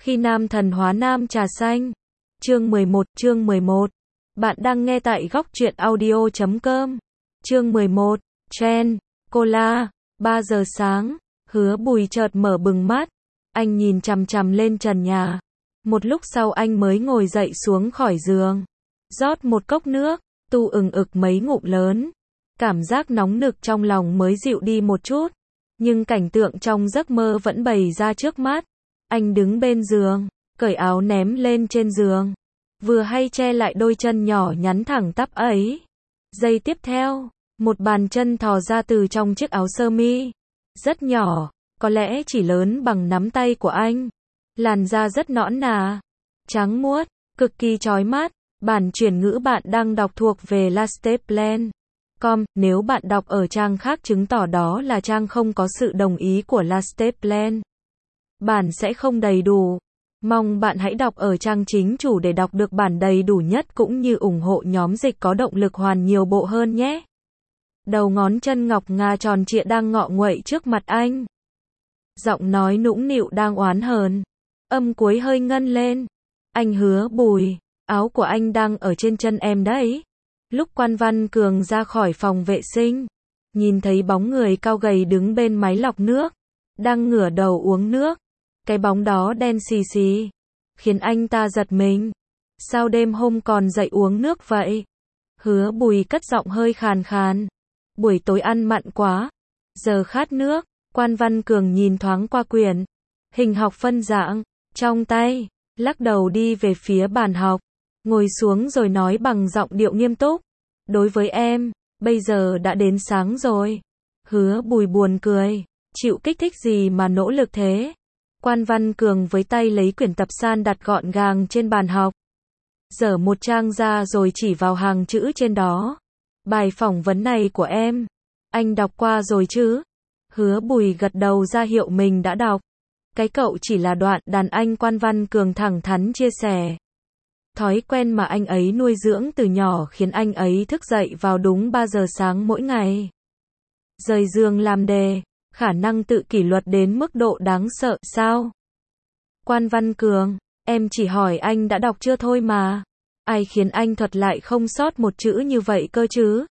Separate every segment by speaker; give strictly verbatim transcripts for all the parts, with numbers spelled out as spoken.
Speaker 1: Khi nam thần hóa nam trà xanh. Chương mười một, chương mười một. Bạn đang nghe tại góc truyện audio chấm com. Chương mười một, Trend, Cola, ba giờ sáng, Hứa Bùi chợt mở bừng mắt. Anh nhìn chằm chằm lên trần nhà. Một lúc sau anh mới ngồi dậy xuống khỏi giường. Rót một cốc nước, tu ừng ực mấy ngụm lớn. Cảm giác nóng nực trong lòng mới dịu đi một chút. Nhưng cảnh tượng trong giấc mơ vẫn bày ra trước mắt. Anh đứng bên giường, cởi áo ném lên trên giường. Vừa hay che lại đôi chân nhỏ nhắn thẳng tắp ấy. Giây tiếp theo, một bàn chân thò ra từ trong chiếc áo sơ mi. Rất nhỏ, có lẽ chỉ lớn bằng nắm tay của anh. Làn da rất nõn nà, trắng muốt, cực kỳ chói mắt. Bản chuyển ngữ bạn đang đọc thuộc về lasteplan chấm com. Nếu bạn đọc ở trang khác chứng tỏ đó là trang không có sự đồng ý của Lasteplan. Bản sẽ không đầy đủ. Mong bạn hãy đọc ở trang chính chủ để đọc được bản đầy đủ nhất cũng như ủng hộ nhóm dịch có động lực hoàn nhiều bộ hơn nhé. Đầu ngón chân ngọc ngà tròn trịa đang ngọ nguậy trước mặt anh. Giọng nói nũng nịu đang oán hờn. Âm cuối hơi ngân lên. Anh Hứa Bùi, áo của anh đang ở trên chân em đấy. Lúc Quan Văn Cường ra khỏi phòng vệ sinh, nhìn thấy bóng người cao gầy đứng bên máy lọc nước, đang ngửa đầu uống nước. Cái bóng đó đen xì xì, khiến anh ta giật mình. Sao đêm hôm còn dậy uống nước vậy? Hứa Bùi cất giọng hơi khàn khàn. Buổi tối ăn mặn quá, giờ khát nước. Quan Văn Cường nhìn thoáng qua quyển hình học phân dạng trong tay, lắc đầu đi về phía bàn học, ngồi xuống rồi nói bằng giọng điệu nghiêm túc. Đối với em, bây giờ đã đến sáng rồi. Hứa Bùi buồn cười. Chịu kích thích gì mà nỗ lực thế? Quan Văn Cường với tay lấy quyển tập san đặt gọn gàng trên bàn học. Dở một trang ra rồi chỉ vào hàng chữ trên đó. Bài phỏng vấn này của em, anh đọc qua rồi chứ? Hứa Bùi gật đầu ra hiệu mình đã đọc. Cái cậu chỉ là đoạn đàn anh. Quan Văn Cường thẳng thắn chia sẻ. Thói quen mà anh ấy nuôi dưỡng từ nhỏ khiến anh ấy thức dậy vào đúng ba giờ sáng mỗi ngày. Rời giường làm đề, khả năng tự kỷ luật đến mức độ đáng sợ sao? Quan Văn Cường, em chỉ hỏi anh đã đọc chưa thôi mà. Ai khiến anh thuật lại không sót một chữ như vậy cơ chứ?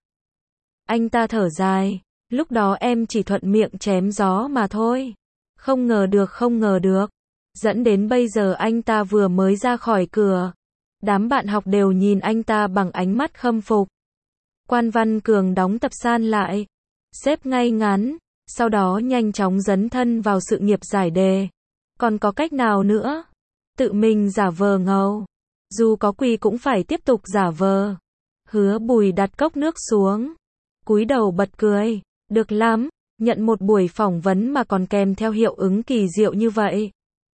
Speaker 1: Anh ta thở dài, lúc đó em chỉ thuận miệng chém gió mà thôi. Không ngờ được không ngờ được. Dẫn đến bây giờ anh ta vừa mới ra khỏi cửa. Đám bạn học đều nhìn anh ta bằng ánh mắt khâm phục. Quan Văn Cường đóng tập san lại, xếp ngay ngắn, sau đó nhanh chóng dấn thân vào sự nghiệp giải đề. Còn có cách nào nữa? Tự mình giả vờ ngầu. Dù có quỳ cũng phải tiếp tục giả vờ. Hứa Bùi đặt cốc nước xuống, cúi đầu bật cười. Được lắm, nhận một buổi phỏng vấn mà còn kèm theo hiệu ứng kỳ diệu như vậy.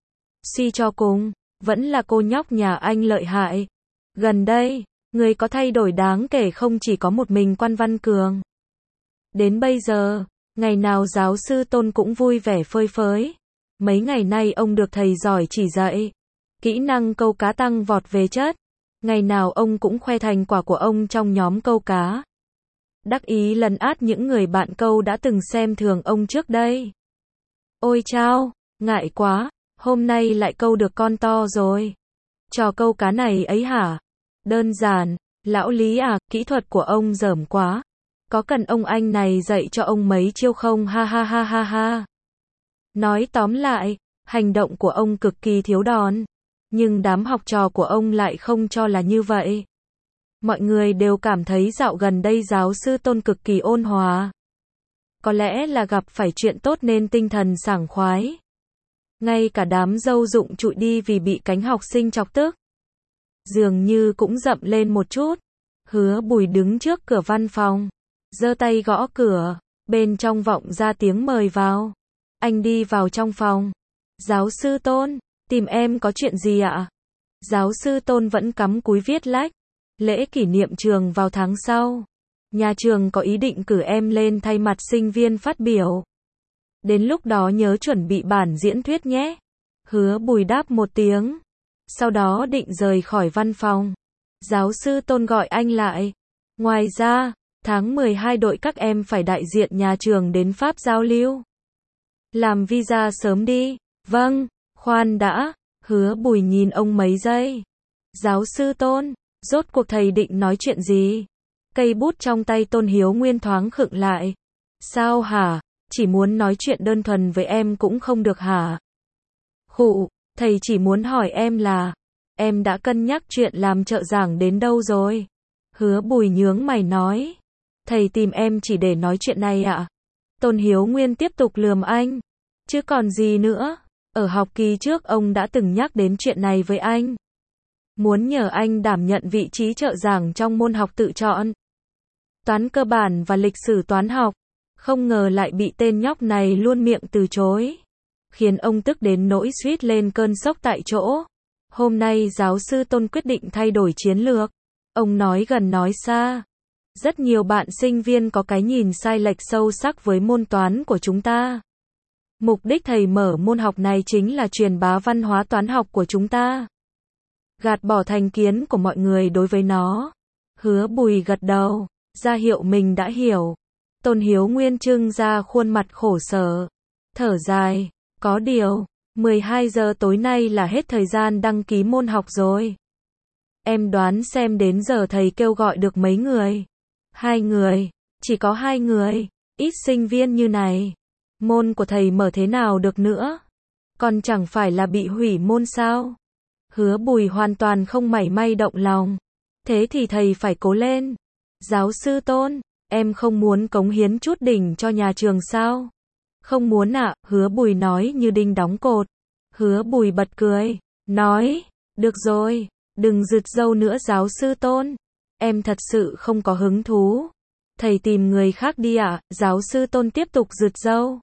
Speaker 1: Suy cho cùng, vẫn là cô nhóc nhà anh lợi hại. Gần đây, người có thay đổi đáng kể không chỉ có một mình Quan Văn Cường. Đến bây giờ, ngày nào giáo sư Tôn cũng vui vẻ phơi phới. Mấy ngày nay ông được thầy giỏi chỉ dạy. Kỹ năng câu cá tăng vọt về chất. Ngày nào ông cũng khoe thành quả của ông trong nhóm câu cá. Đắc ý lấn át những người bạn câu đã từng xem thường ông trước đây. Ôi chao, ngại quá, hôm nay lại câu được con to rồi. Trò câu cá này ấy hả? Đơn giản, lão Lý à, kỹ thuật của ông dởm quá. Có cần ông anh này dạy cho ông mấy chiêu không? Ha ha ha ha ha. Nói tóm lại, hành động của ông cực kỳ thiếu đòn. Nhưng đám học trò của ông lại không cho là như vậy. Mọi người đều cảm thấy dạo gần đây giáo sư Tôn cực kỳ ôn hòa. Có lẽ là gặp phải chuyện tốt nên tinh thần sảng khoái. Ngay cả đám dâu rụng trụi đi vì bị cánh học sinh chọc tức. Dường như cũng rậm lên một chút. Hứa Bùi đứng trước cửa văn phòng, giơ tay gõ cửa, bên trong vọng ra tiếng mời vào. Anh đi vào trong phòng. Giáo sư Tôn, tìm em có chuyện gì ạ? Giáo sư Tôn vẫn cắm cúi viết lách. Lễ kỷ niệm trường vào tháng sau. Nhà trường có ý định cử em lên thay mặt sinh viên phát biểu. Đến lúc đó nhớ chuẩn bị bản diễn thuyết nhé. Hứa Bùi đáp một tiếng. Sau đó định rời khỏi văn phòng. Giáo sư Tôn gọi anh lại. Ngoài ra, tháng mười hai đội các em phải đại diện nhà trường đến Pháp giao lưu. Làm visa sớm đi. Vâng, khoan đã. Hứa Bùi nhìn ông mấy giây. Giáo sư Tôn, rốt cuộc thầy định nói chuyện gì? Cây bút trong tay Tôn Hiếu Nguyên thoáng khựng lại. Sao hả? Chỉ muốn nói chuyện đơn thuần với em cũng không được hả? Khụ, thầy chỉ muốn hỏi em là, em đã cân nhắc chuyện làm trợ giảng đến đâu rồi? Hứa Bùi nhướng mày nói. Thầy tìm em chỉ để nói chuyện này ạ? Tôn Hiếu Nguyên tiếp tục lườm anh. Chứ còn gì nữa? Ở học kỳ trước ông đã từng nhắc đến chuyện này với anh. Muốn nhờ anh đảm nhận vị trí trợ giảng trong môn học tự chọn. Toán cơ bản và lịch sử toán học. Không ngờ lại bị tên nhóc này luôn miệng từ chối. Khiến ông tức đến nỗi suýt lên cơn sốc tại chỗ. Hôm nay giáo sư Tôn quyết định thay đổi chiến lược. Ông nói gần nói xa. Rất nhiều bạn sinh viên có cái nhìn sai lệch sâu sắc với môn toán của chúng ta. Mục đích thầy mở môn học này chính là truyền bá văn hóa toán học của chúng ta. Gạt bỏ thành kiến của mọi người đối với nó. Hứa Bùi gật đầu, ra hiệu mình đã hiểu. Tôn Hiếu Nguyên trưng ra khuôn mặt khổ sở. Thở dài, có điều, mười hai giờ tối nay là hết thời gian đăng ký môn học rồi. Em đoán xem đến giờ thầy kêu gọi được mấy người? Hai người, chỉ có hai người, ít sinh viên như này. Môn của thầy mở thế nào được nữa? Còn chẳng phải là bị hủy môn sao? Hứa Bùi hoàn toàn không mảy may động lòng. Thế thì thầy phải cố lên. Giáo sư Tôn, em không muốn cống hiến chút đỉnh cho nhà trường sao? Không muốn ạ, à, Hứa Bùi nói như đinh đóng cột. Hứa Bùi bật cười, nói, được rồi, đừng rực râu nữa giáo sư Tôn. Em thật sự không có hứng thú. Thầy tìm người khác đi ạ, à, giáo sư Tôn tiếp tục rực râu.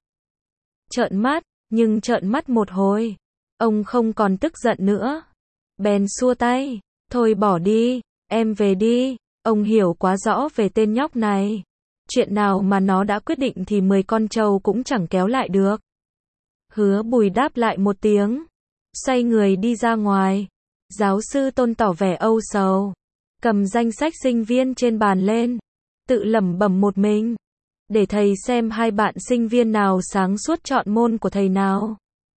Speaker 1: Trợn mắt, nhưng trợn mắt một hồi. Ông không còn tức giận nữa. Bèn xua tay, thôi bỏ đi, em về đi. Ông hiểu quá rõ về tên nhóc này. Chuyện nào mà nó đã quyết định thì mười con trâu cũng chẳng kéo lại được. Hứa Bùi đáp lại một tiếng. Xoay người đi ra ngoài. Giáo sư Tôn tỏ vẻ âu sầu. Cầm danh sách sinh viên trên bàn lên. Tự lẩm bẩm một mình. Để thầy xem hai bạn sinh viên nào sáng suốt chọn môn của thầy nào.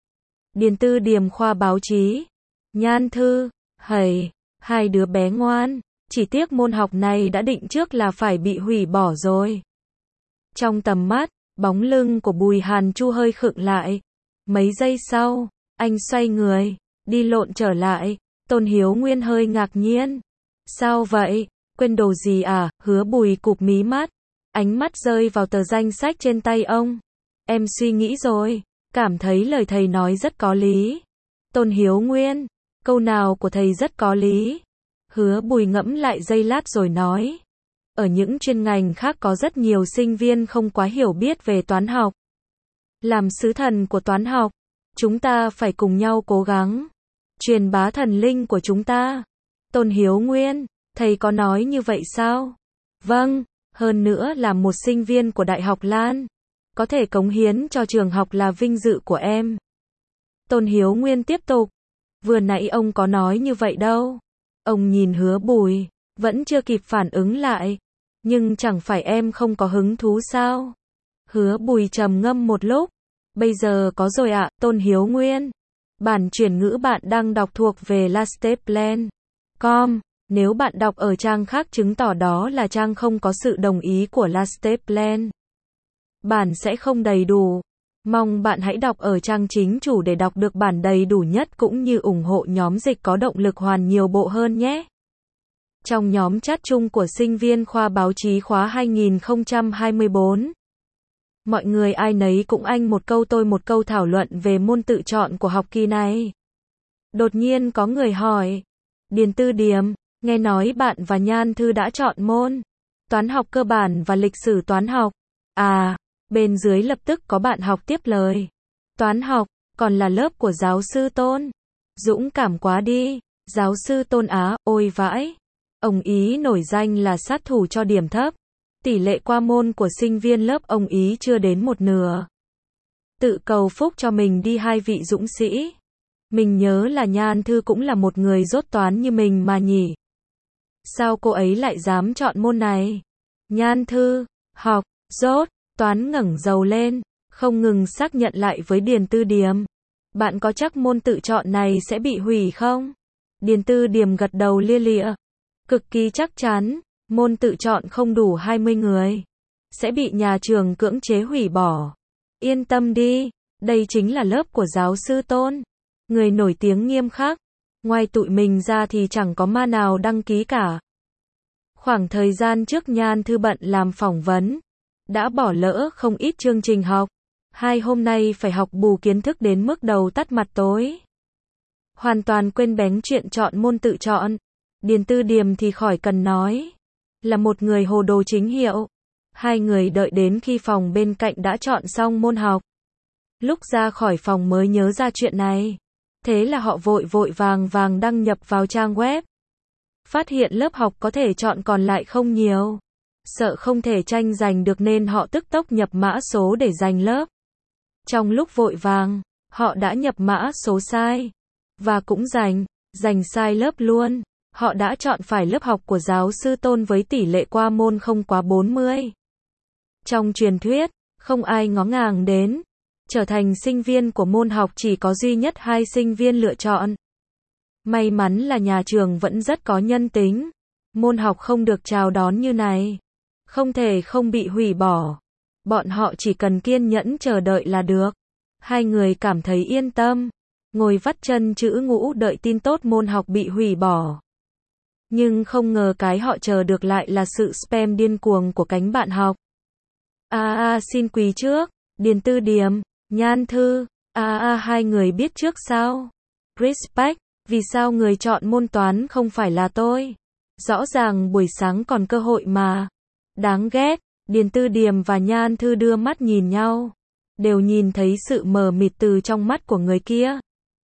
Speaker 1: Điền Tư Điềm khoa báo chí. Nhan Thư, hầy, hai đứa bé ngoan. Chỉ tiếc môn học này đã định trước là phải bị hủy bỏ rồi. Trong tầm mắt, bóng lưng của Bùi Hàn Chu hơi khựng lại. Mấy giây sau, anh xoay người, đi lộn trở lại. Tôn Hiếu Nguyên hơi ngạc nhiên. Sao vậy? Quên đồ gì à? Hứa Bùi cụp mí mắt. Ánh mắt rơi vào tờ danh sách trên tay ông. Em suy nghĩ rồi, cảm thấy lời thầy nói rất có lý. Tôn Hiếu Nguyên, câu nào của thầy rất có lý. Hứa Bùi ngẫm lại giây lát rồi nói. Ở những chuyên ngành khác có rất nhiều sinh viên không quá hiểu biết về toán học. Làm sứ thần của toán học, chúng ta phải cùng nhau cố gắng. Truyền bá thần linh của chúng ta. Tôn Hiếu Nguyên, thầy có nói như vậy sao? Vâng, hơn nữa là một sinh viên của Đại học Lan. Có thể cống hiến cho trường học là vinh dự của em. Tôn Hiếu Nguyên tiếp tục. Vừa nãy ông có nói như vậy đâu. Ông nhìn Hứa Bùi, vẫn chưa kịp phản ứng lại. Nhưng chẳng phải em không có hứng thú sao? Hứa Bùi trầm ngâm một lúc. Bây giờ có rồi ạ, Tôn Hiếu Nguyên. Bản chuyển ngữ bạn đang đọc thuộc về lasteplan chấm com. Nếu bạn đọc ở trang khác chứng tỏ đó là trang không có sự đồng ý của lasteplan. Bản sẽ không đầy đủ. Mong bạn hãy đọc ở trang chính chủ để đọc được bản đầy đủ nhất cũng như ủng hộ nhóm dịch có động lực hoàn nhiều bộ hơn nhé. Trong nhóm chat chung của sinh viên khoa báo chí khóa hai nghìn không trăm hai mươi tư, mọi người ai nấy cũng anh một câu tôi một câu thảo luận về môn tự chọn của học kỳ này. Đột nhiên có người hỏi, Điền Tư Điềm, nghe nói bạn và Nhan Thư đã chọn môn toán học cơ bản và lịch sử toán học. À, bên dưới lập tức có bạn học tiếp lời. Toán học, còn là lớp của giáo sư Tôn. Dũng cảm quá đi, giáo sư Tôn á, ôi vãi. Ông ý nổi danh là sát thủ cho điểm thấp. Tỷ lệ qua môn của sinh viên lớp ông ý chưa đến một nửa. Tự cầu phúc cho mình đi hai vị dũng sĩ. Mình nhớ là Nhan Thư cũng là một người dốt toán như mình mà nhỉ. Sao cô ấy lại dám chọn môn này? Nhan Thư, học, dốt, toán ngẩng đầu lên, không ngừng xác nhận lại với Điền Tư Điềm. Bạn có chắc môn tự chọn này sẽ bị hủy không? Điền Tư Điềm gật đầu lia lịa. Cực kỳ chắc chắn, môn tự chọn không đủ hai mươi người. Sẽ bị nhà trường cưỡng chế hủy bỏ. Yên tâm đi, đây chính là lớp của giáo sư Tôn. Người nổi tiếng nghiêm khắc. Ngoài tụi mình ra thì chẳng có ma nào đăng ký cả. Khoảng thời gian trước Nhan Thư bận làm phỏng vấn. Đã bỏ lỡ không ít chương trình học. Hai hôm nay phải học bù kiến thức đến mức đầu tắt mặt tối. Hoàn toàn quên bén chuyện chọn môn tự chọn. Điền Tư Điềm thì khỏi cần nói. Là một người hồ đồ chính hiệu. Hai người đợi đến khi phòng bên cạnh đã chọn xong môn học. Lúc ra khỏi phòng mới nhớ ra chuyện này. Thế là họ vội vội vàng vàng đăng nhập vào trang web. Phát hiện lớp học có thể chọn còn lại không nhiều. Sợ không thể tranh giành được nên họ tức tốc nhập mã số để giành lớp. Trong lúc vội vàng, họ đã nhập mã số sai. Và cũng giành, giành sai lớp luôn. Họ đã chọn phải lớp học của giáo sư Tôn với tỷ lệ qua môn không quá bốn mươi. Trong truyền thuyết, không ai ngó ngàng đến. Trở thành sinh viên của môn học chỉ có duy nhất hai sinh viên lựa chọn. May mắn là nhà trường vẫn rất có nhân tính. Môn học không được chào đón như này. Không thể không bị hủy bỏ. Bọn họ chỉ cần kiên nhẫn chờ đợi là được. Hai người cảm thấy yên tâm. Ngồi vắt chân chữ ngũ đợi tin tốt môn học bị hủy bỏ. Nhưng không ngờ cái họ chờ được lại là sự spam điên cuồng của cánh bạn học. A a xin quỳ trước, Điền Tư Điềm, Nhan Thư, a a hai người biết trước sao? Respect, vì sao người chọn môn toán không phải là tôi? Rõ ràng buổi sáng còn cơ hội mà. Đáng ghét, Điền Tư Điềm và Nhan Thư đưa mắt nhìn nhau. Đều nhìn thấy sự mờ mịt từ trong mắt của người kia.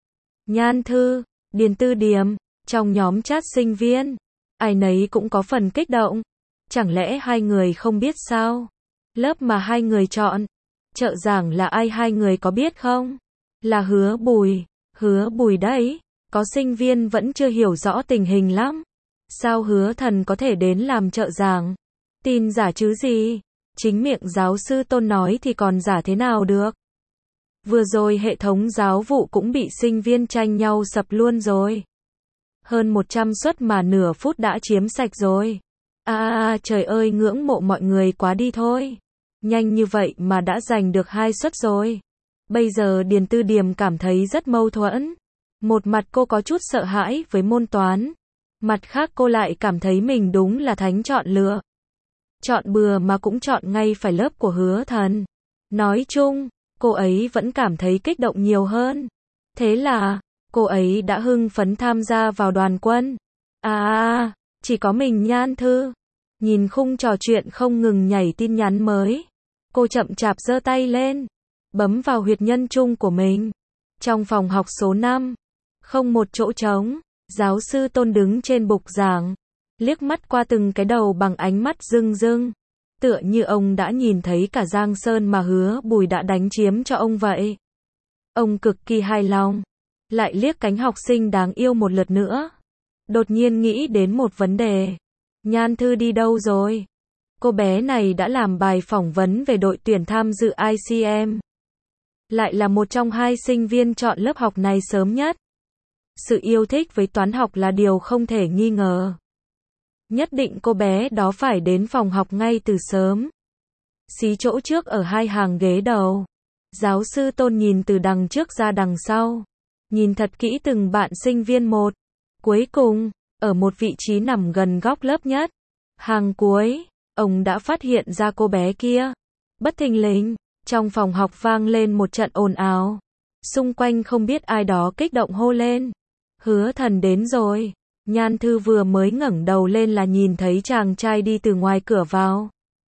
Speaker 1: Nhan Thư, Điền Tư Điềm, trong nhóm chat sinh viên, ai nấy cũng có phần kích động. Chẳng lẽ hai người không biết sao? Lớp mà hai người chọn, trợ giảng là ai hai người có biết không? Là Hứa Bùi, Hứa Bùi đấy. Có sinh viên vẫn chưa hiểu rõ tình hình lắm. Sao Hứa Thần có thể đến làm trợ giảng? Tin giả chứ gì? Chính miệng giáo sư Tôn nói thì còn giả thế nào được? Vừa rồi hệ thống giáo vụ cũng bị sinh viên tranh nhau sập luôn rồi. Hơn một trăm suất mà nửa phút đã chiếm sạch rồi. À, à trời ơi ngưỡng mộ mọi người quá đi thôi. Nhanh như vậy mà đã giành được hai suất rồi. Bây giờ Điền Tư Điềm cảm thấy rất mâu thuẫn. Một mặt cô có chút sợ hãi với môn toán. Mặt khác cô lại cảm thấy mình đúng là thánh chọn lựa. Chọn bừa mà cũng chọn ngay phải lớp của Hứa Thần. Nói chung, cô ấy vẫn cảm thấy kích động nhiều hơn. Thế là, cô ấy đã hưng phấn tham gia vào đoàn quân. À, à chỉ có mình Nhan Thư. Nhìn khung trò chuyện không ngừng nhảy tin nhắn mới. Cô chậm chạp giơ tay lên. Bấm vào huyệt nhân trung của mình. Trong phòng học số năm. Không một chỗ trống. Giáo sư Tôn đứng trên bục giảng. Liếc mắt qua từng cái đầu bằng ánh mắt rưng rưng. Tựa như ông đã nhìn thấy cả Giang Sơn mà Hứa Bùi đã đánh chiếm cho ông vậy. Ông cực kỳ hài lòng. Lại liếc cánh học sinh đáng yêu một lượt nữa. Đột nhiên nghĩ đến một vấn đề. Nhan Thư đi đâu rồi? Cô bé này đã làm bài phỏng vấn về đội tuyển tham dự I C M. Lại là một trong hai sinh viên chọn lớp học này sớm nhất. Sự yêu thích với toán học là điều không thể nghi ngờ. Nhất định cô bé đó phải đến phòng học ngay từ sớm. Xí chỗ trước ở hai hàng ghế đầu. Giáo sư Tôn nhìn từ đằng trước ra đằng sau. Nhìn thật kỹ từng bạn sinh viên một. Cuối cùng, ở một vị trí nằm gần góc lớp nhất. Hàng cuối, ông đã phát hiện ra cô bé kia. Bất thình lình, trong phòng học vang lên một trận ồn ào. Xung quanh không biết ai đó kích động hô lên. Hứa Thần đến rồi. Nhan Thư vừa mới ngẩng đầu lên là nhìn thấy chàng trai đi từ ngoài cửa vào.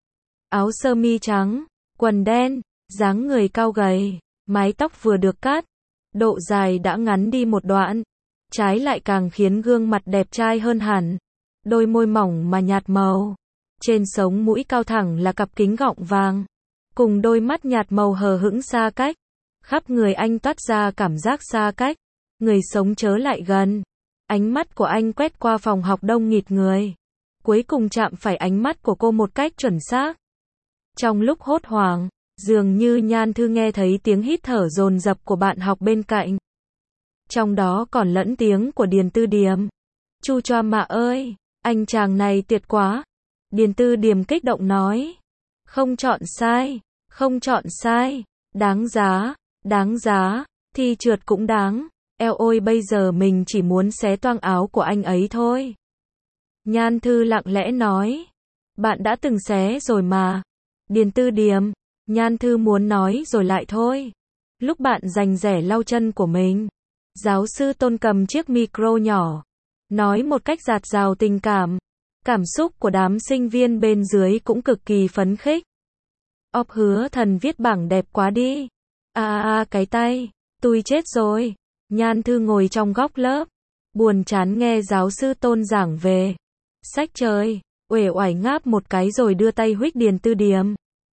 Speaker 1: Áo sơ mi trắng, quần đen, dáng người cao gầy, mái tóc vừa được cắt, độ dài đã ngắn đi một đoạn, trái lại càng khiến gương mặt đẹp trai hơn hẳn. Đôi môi mỏng mà nhạt màu, trên sống mũi cao thẳng là cặp kính gọng vàng, cùng đôi mắt nhạt màu hờ hững xa cách. Khắp người anh toát ra cảm giác xa cách, người sống chớ lại gần. Ánh mắt của anh quét qua phòng học đông nghịt người, cuối cùng chạm phải ánh mắt của cô một cách chuẩn xác. Trong lúc hốt hoảng, Dường như Nhan Thư nghe thấy tiếng hít thở dồn dập của bạn học bên cạnh. Trong đó còn lẫn tiếng của Điền Tư Điềm. Chu choa mạ ơi, anh chàng này tuyệt quá. Điền Tư Điềm kích động nói. Không chọn sai, không chọn sai, đáng giá, đáng giá, thi trượt cũng đáng. Eo ôi bây giờ mình chỉ muốn xé toang áo của anh ấy thôi. Nhan Thư lặng lẽ nói. Bạn đã từng xé rồi mà. Điền Tư Điềm, Nhan Thư muốn nói rồi lại thôi. Lúc bạn giành rẻ lau chân của mình, giáo sư Tôn cầm chiếc micro nhỏ, nói một cách dạt dào tình cảm. Cảm xúc của đám sinh viên bên dưới cũng cực kỳ phấn khích. Óp Hứa Thần viết bảng đẹp quá đi. À à à cái tay, tôi chết rồi. Nhan Thư ngồi trong góc lớp, buồn chán nghe giáo sư Tôn giảng về sách trời, uể oải ngáp một cái rồi đưa tay huých Điền Tư Điềm.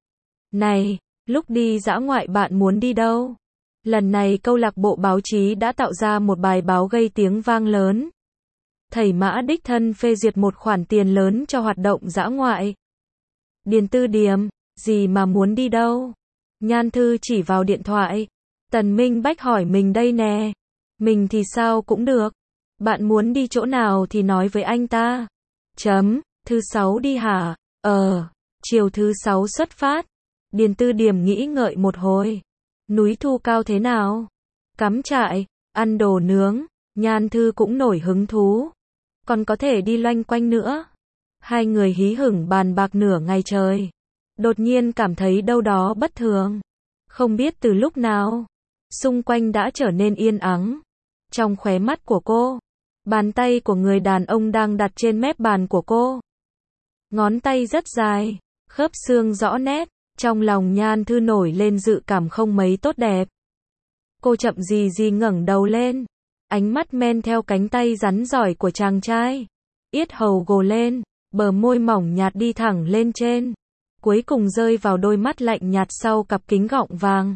Speaker 1: Này, lúc đi dã ngoại bạn muốn đi đâu? Lần này câu lạc bộ báo chí đã tạo ra một bài báo gây tiếng vang lớn. Thầy Mã đích thân phê duyệt một khoản tiền lớn cho hoạt động dã ngoại. Điền Tư Điềm, gì mà muốn đi đâu? Nhan Thư chỉ vào điện thoại. Tần Minh Bách hỏi mình đây nè. Mình thì sao cũng được. Bạn muốn đi chỗ nào thì nói với anh ta. Chấm, thứ sáu đi hả? Ờ, chiều thứ sáu xuất phát. Điền Tư Điềm nghĩ ngợi một hồi. Núi Thu Cao thế nào? Cắm trại, ăn đồ nướng. Nhan Thư cũng nổi hứng thú. Còn có thể đi loanh quanh nữa. Hai người hí hửng bàn bạc nửa ngày trời. Đột nhiên cảm thấy đâu đó bất thường. Không biết từ lúc nào, xung quanh đã trở nên yên ắng. Trong khóe mắt của cô, bàn tay của người đàn ông đang đặt trên mép bàn của cô. Ngón tay rất dài, khớp xương rõ nét. Trong lòng Nhan Thư nổi lên dự cảm không mấy tốt đẹp. Cô chậm gì gì ngẩng đầu lên. Ánh mắt men theo cánh tay rắn giỏi của chàng trai. Yết hầu gồ lên, bờ môi mỏng nhạt đi thẳng lên trên. Cuối cùng rơi vào đôi mắt lạnh nhạt sau cặp kính gọng vàng.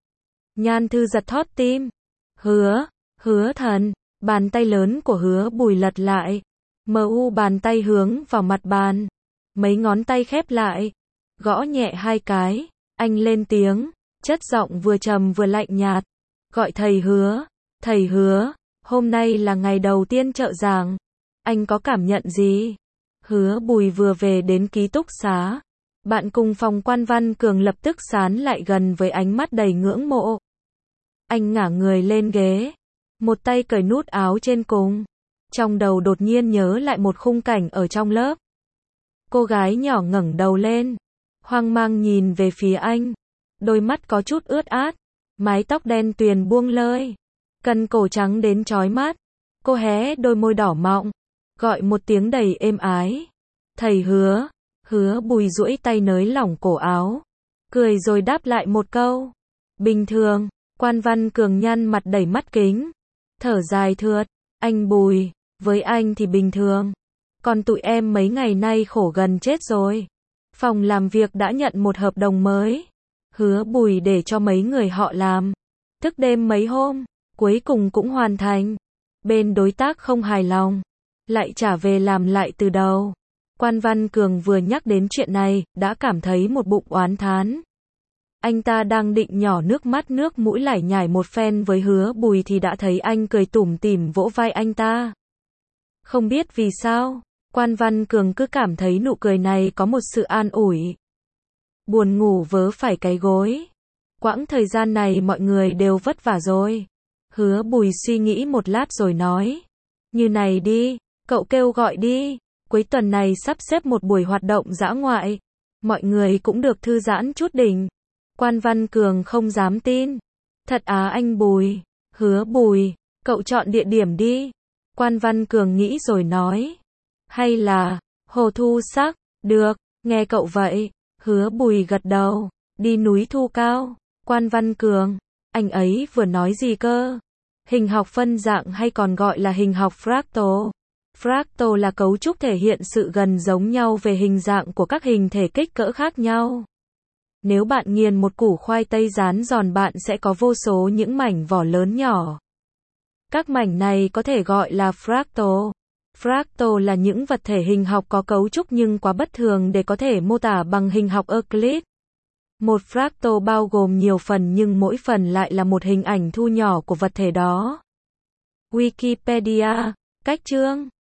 Speaker 1: Nhan Thư giật thót tim. Hứa, Hứa Thần, bàn tay lớn của Hứa Bùi lật lại. Mờ u bàn tay hướng vào mặt bàn. Mấy ngón tay khép lại. Gõ nhẹ hai cái. Anh lên tiếng, chất giọng vừa trầm vừa lạnh nhạt. Gọi thầy Hứa. Thầy Hứa, hôm nay là ngày đầu tiên trợ giảng. Anh có cảm nhận gì? Hứa Bùi vừa về đến ký túc xá. Bạn cùng phòng Quan Văn Cường lập tức sán lại gần với ánh mắt đầy ngưỡng mộ. Anh ngả người lên ghế. Một tay cởi nút áo trên cùng. Trong đầu đột nhiên nhớ lại một khung cảnh ở trong lớp. Cô gái nhỏ ngẩng đầu lên. Hoang mang nhìn về phía anh. Đôi mắt có chút ướt át. Mái tóc đen tuyền buông lơi. Cân cổ trắng đến chói mắt. Cô hé đôi môi đỏ mọng. Gọi một tiếng đầy êm ái. Thầy Hứa. Hứa Bùi duỗi tay nới lỏng cổ áo. Cười rồi đáp lại một câu. Bình thường. Quan Văn Cường nhăn mặt đầy mắt kính. Thở dài thượt. Anh Bùi. Với anh thì bình thường. Còn tụi em mấy ngày nay khổ gần chết rồi. Phòng làm việc đã nhận một hợp đồng mới. Hứa Bùi để cho mấy người họ làm. Thức đêm mấy hôm. Cuối cùng cũng hoàn thành. Bên đối tác không hài lòng. Lại trả về làm lại từ đầu. Quan Văn Cường vừa nhắc đến chuyện này, đã cảm thấy một bụng oán thán. Anh ta đang định nhỏ nước mắt nước mũi lải nhải một phen với Hứa Bùi thì đã thấy anh cười tủm tỉm vỗ vai anh ta. Không biết vì sao, Quan Văn Cường cứ cảm thấy nụ cười này có một sự an ủi. Buồn ngủ vớ phải cái gối. Quãng thời gian này mọi người đều vất vả rồi. Hứa Bùi suy nghĩ một lát rồi nói. Như này đi, cậu kêu gọi đi. Cuối tuần này sắp xếp một buổi hoạt động dã ngoại. Mọi người cũng được thư giãn chút đỉnh. Quan Văn Cường không dám tin. Thật á anh Bùi. Hứa Bùi, cậu chọn địa điểm đi. Quan Văn Cường nghĩ rồi nói. Hay là, Hồ Thu Sắc, được, nghe cậu vậy. Hứa Bùi gật đầu. Đi núi Thu Cao. Quan Văn Cường, anh ấy vừa nói gì cơ? Hình học phân dạng hay còn gọi là hình học fractal. Fractal là cấu trúc thể hiện sự gần giống nhau về hình dạng của các hình thể kích cỡ khác nhau. Nếu bạn nghiền một củ khoai tây rán giòn bạn sẽ có vô số những mảnh vỏ lớn nhỏ. Các mảnh này có thể gọi là fractal. Fractal là những vật thể hình học có cấu trúc nhưng quá bất thường để có thể mô tả bằng hình học Euclid. Một fractal bao gồm nhiều phần nhưng mỗi phần lại là một hình ảnh thu nhỏ của vật thể đó. Wikipedia, cách chương